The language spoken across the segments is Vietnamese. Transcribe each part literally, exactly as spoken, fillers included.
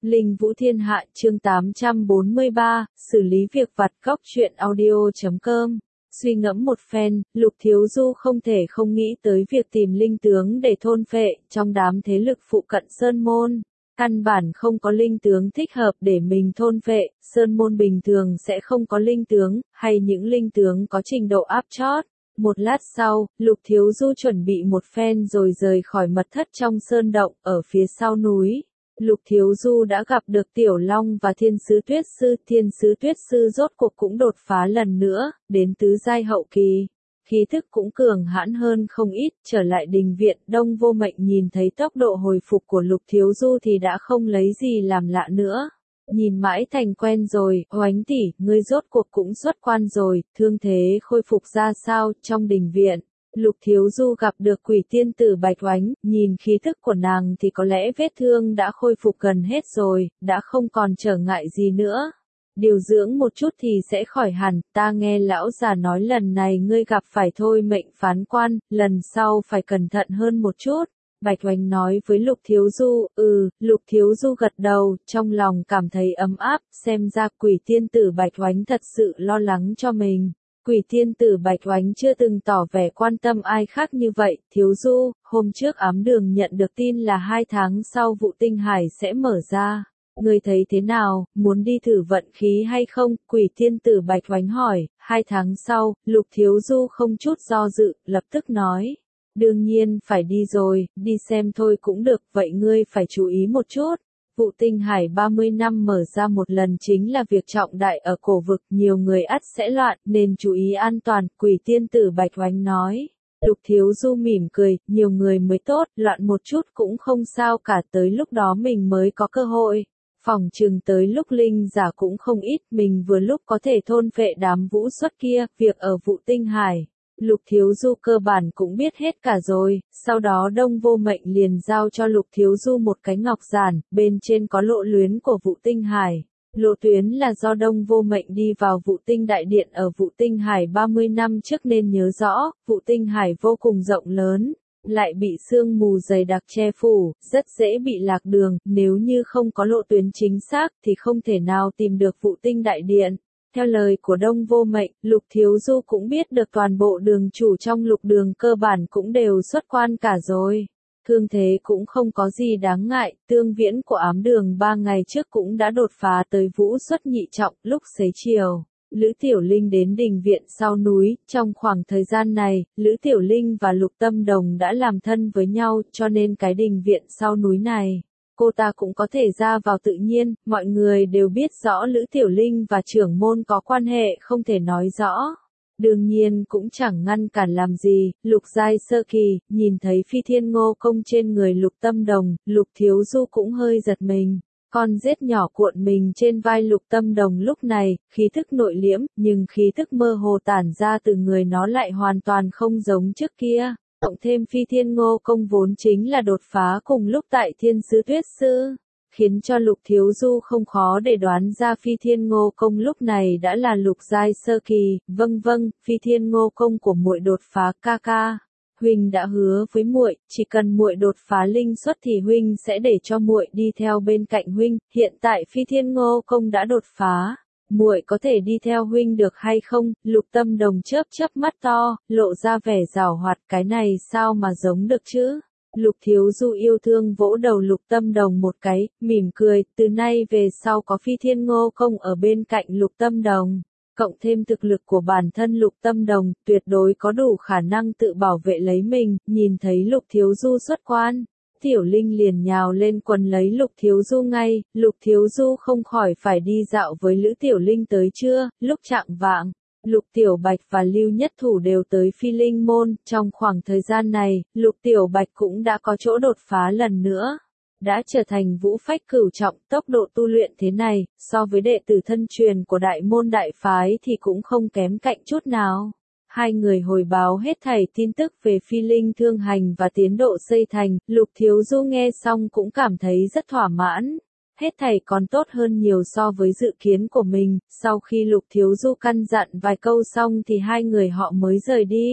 Linh Vũ Thiên Hạ chương tám trăm bốn mươi ba, xử lý việc vặt góc truyện audio.com. Suy ngẫm một phen, Lục Thiếu Du không thể không nghĩ tới việc tìm linh tướng để thôn phệ, trong đám thế lực phụ cận Sơn Môn. Căn bản không có linh tướng thích hợp để mình thôn phệ, Sơn Môn bình thường sẽ không có linh tướng, hay những linh tướng có trình độ áp chót. Một lát sau, Lục Thiếu Du chuẩn bị một phen rồi rời khỏi mật thất trong sơn động, ở phía sau núi. Lục Thiếu Du đã gặp được Tiểu Long và Thiên Sứ Tuyết Sư, Thiên Sứ Tuyết Sư rốt cuộc cũng đột phá lần nữa, đến tứ giai hậu kỳ. Khí thức cũng cường hãn hơn không ít, trở lại đình viện, Đông Vô Mệnh nhìn thấy tốc độ hồi phục của Lục Thiếu Du thì đã không lấy gì làm lạ nữa. Nhìn mãi thành quen rồi, Oánh tỷ, ngươi rốt cuộc cũng xuất quan rồi, thương thế khôi phục ra sao, trong đình viện. Lục Thiếu Du gặp được quỷ tiên tử Bạch Oánh, nhìn khí thức của nàng thì có lẽ vết thương đã khôi phục gần hết rồi, đã không còn trở ngại gì nữa. Điều dưỡng một chút thì sẽ khỏi hẳn, ta nghe lão già nói lần này ngươi gặp phải thôi mệnh phán quan, lần sau phải cẩn thận hơn một chút. Bạch Oánh nói với Lục Thiếu Du, ừ, Lục Thiếu Du gật đầu, trong lòng cảm thấy ấm áp, xem ra quỷ tiên tử Bạch Oánh thật sự lo lắng cho mình. Quỷ tiên tử Bạch Oánh chưa từng tỏ vẻ quan tâm ai khác như vậy, Thiếu Du, hôm trước ám đường nhận được tin là hai tháng sau vụ tinh hải sẽ mở ra. Ngươi thấy thế nào, muốn đi thử vận khí hay không? Quỷ tiên tử Bạch Oánh hỏi, hai tháng sau, Lục Thiếu Du không chút do dự, lập tức nói. Đương nhiên phải đi rồi, đi xem thôi cũng được, vậy ngươi phải chú ý một chút. Vụ tinh hải ba mươi năm mở ra một lần chính là việc trọng đại ở cổ vực, nhiều người ắt sẽ loạn, nên chú ý an toàn, quỷ tiên tử Bạch Oánh nói. Lục Thiếu Du mỉm cười, nhiều người mới tốt, loạn một chút cũng không sao cả, tới lúc đó mình mới có cơ hội. Phòng chừng tới lúc linh giả cũng không ít, mình vừa lúc có thể thôn phệ đám vũ xuất kia, việc ở vụ tinh hải. Lục Thiếu Du cơ bản cũng biết hết cả rồi, sau đó Đông Vô Mệnh liền giao cho Lục Thiếu Du một cái ngọc giản, bên trên có lộ luyến của vụ tinh hải. Lộ tuyến là do Đông Vô Mệnh đi vào vụ tinh đại điện ở vụ tinh hải ba mươi năm trước nên nhớ rõ, vụ tinh hải vô cùng rộng lớn, lại bị sương mù dày đặc che phủ, rất dễ bị lạc đường, nếu như không có lộ tuyến chính xác thì không thể nào tìm được vụ tinh đại điện. Theo lời của Đông Vô Mệnh, Lục Thiếu Du cũng biết được toàn bộ đường chủ trong lục đường cơ bản cũng đều xuất quan cả rồi. Thương thế cũng không có gì đáng ngại, Tương Viễn của ám đường ba ngày trước cũng đã đột phá tới vũ xuất nhị trọng, lúc xế chiều. Lữ Tiểu Linh đến đình viện sau núi, trong khoảng thời gian này, Lữ Tiểu Linh và Lục Tâm Đồng đã làm thân với nhau, cho nên cái đình viện sau núi này, cô ta cũng có thể ra vào tự nhiên, mọi người đều biết rõ Lữ Tiểu Linh và trưởng môn có quan hệ không thể nói rõ. Đương nhiên cũng chẳng ngăn cản làm gì, Lục giai sơ kỳ, nhìn thấy phi thiên ngô công trên người Lục Tâm Đồng, Lục Thiếu Du cũng hơi giật mình. Con rết nhỏ cuộn mình trên vai Lục Tâm Đồng lúc này, khí thức nội liễm, nhưng khí thức mơ hồ tản ra từ người nó lại hoàn toàn không giống trước kia. Cộng thêm phi thiên ngô công vốn chính là đột phá cùng lúc tại Thiên Sứ Tuyết Sư, khiến cho Lục Thiếu Du không khó để đoán ra phi thiên ngô công lúc này đã là lục giai sơ kỳ. Vâng vâng, phi thiên ngô công của muội đột phá ca ca. Huynh đã hứa với muội, chỉ cần muội đột phá linh xuất thì huynh sẽ để cho muội đi theo bên cạnh huynh. Hiện tại phi thiên ngô công đã đột phá, muội có thể đi theo huynh được hay không? Lục Tâm Đồng chớp chớp mắt to, lộ ra vẻ giảo hoạt, cái này sao mà giống được chứ? Lục Thiếu Du yêu thương vỗ đầu Lục Tâm Đồng một cái, mỉm cười, từ nay về sau có phi thiên ngô công ở bên cạnh Lục Tâm Đồng. Cộng thêm thực lực của bản thân Lục Tâm Đồng, tuyệt đối có đủ khả năng tự bảo vệ lấy mình, nhìn thấy Lục Thiếu Du xuất quan. Tiểu Linh liền nhào lên quần lấy Lục Thiếu Du ngay, Lục Thiếu Du không khỏi phải đi dạo với Lữ Tiểu Linh tới trưa, lúc chạng vạng. Lục Tiểu Bạch và Lưu Nhất Thủ đều tới Phi Linh Môn, trong khoảng thời gian này, Lục Tiểu Bạch cũng đã có chỗ đột phá lần nữa. Đã trở thành vũ phách cửu trọng, tốc độ tu luyện thế này, so với đệ tử thân truyền của đại môn đại phái thì cũng không kém cạnh chút nào. Hai người hồi báo hết thảy tin tức về Phi Linh thương hành và tiến độ xây thành, Lục Thiếu Du nghe xong cũng cảm thấy rất thỏa mãn. Hết thảy còn tốt hơn nhiều so với dự kiến của mình, sau khi Lục Thiếu Du căn dặn vài câu xong thì hai người họ mới rời đi.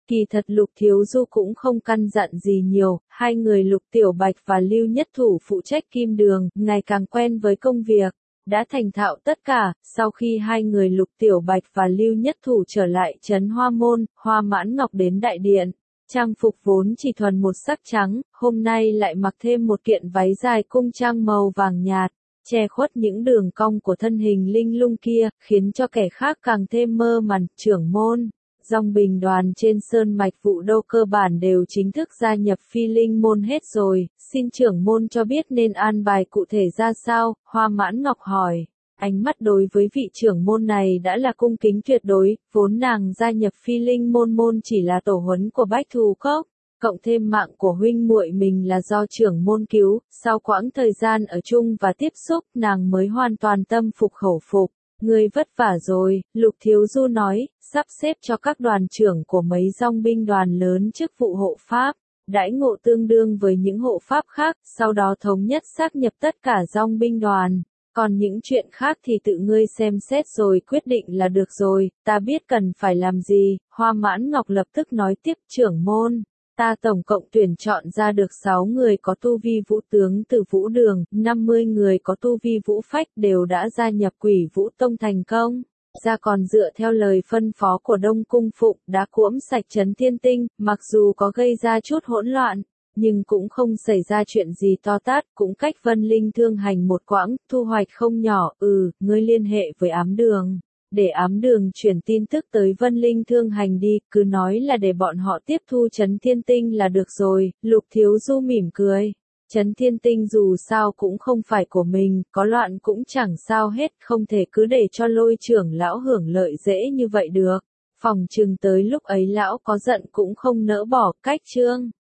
Kỳ thật Lục Thiếu Du cũng không căn dặn gì nhiều, hai người Lục Tiểu Bạch và Lưu Nhất Thủ phụ trách Kim Đường, ngày càng quen với công việc, đã thành thạo tất cả. Sau khi hai người Lục Tiểu Bạch và Lưu Nhất Thủ trở lại trấn Hoa Môn, Hoa Mãn Ngọc đến đại điện, trang phục vốn chỉ thuần một sắc trắng, hôm nay lại mặc thêm một kiện váy dài cung trang màu vàng nhạt, che khuất những đường cong của thân hình linh lung kia, khiến cho kẻ khác càng thêm mơ màng. Trưởng môn, dòng binh đoàn trên sơn mạch Vũ Đô cơ bản đều chính thức gia nhập Phi Linh môn hết rồi, xin trưởng môn cho biết nên an bài cụ thể ra sao, Hoa Mãn Ngọc hỏi. Ánh mắt đối với vị trưởng môn này đã là cung kính tuyệt đối, vốn nàng gia nhập Phi Linh môn môn chỉ là tổ huấn của Bách Thù Cốc, cộng thêm mạng của huynh muội mình là do trưởng môn cứu, sau quãng thời gian ở chung và tiếp xúc, nàng mới hoàn toàn tâm phục khẩu phục. Ngươi vất vả rồi, Lục Thiếu Du nói, sắp xếp cho các đoàn trưởng của mấy dòng binh đoàn lớn chức vụ hộ pháp, đãi ngộ tương đương với những hộ pháp khác, sau đó thống nhất xác nhập tất cả dòng binh đoàn. Còn những chuyện khác thì tự ngươi xem xét rồi quyết định là được rồi, ta biết cần phải làm gì. Hoa Mãn Ngọc lập tức nói tiếp, trưởng môn, ta tổng cộng tuyển chọn ra được sáu người có tu vi vũ tướng từ Vũ Đường, năm mươi người có tu vi vũ phách đều đã gia nhập Quỷ Vũ Tông thành công. Ra còn dựa theo lời phân phó của Đông Cung Phụng đã cuỗm sạch trấn Thiên Tinh, mặc dù có gây ra chút hỗn loạn, nhưng cũng không xảy ra chuyện gì to tát, cũng cách Vân Linh Thương Hành một quãng, thu hoạch không nhỏ. Ừ, ngươi liên hệ với Ám Đường, để Ám Đường chuyển tin tức tới Vân Linh Thương Hành đi, cứ nói là để bọn họ tiếp thu trấn Thiên Tinh là được rồi. Lục Thiếu Du mỉm cười, trấn Thiên Tinh dù sao cũng không phải của mình, có loạn cũng chẳng sao hết, không thể cứ để cho Lôi trưởng lão hưởng lợi dễ như vậy được. Phòng chừng tới lúc ấy lão có giận cũng không nỡ bỏ. Cách chương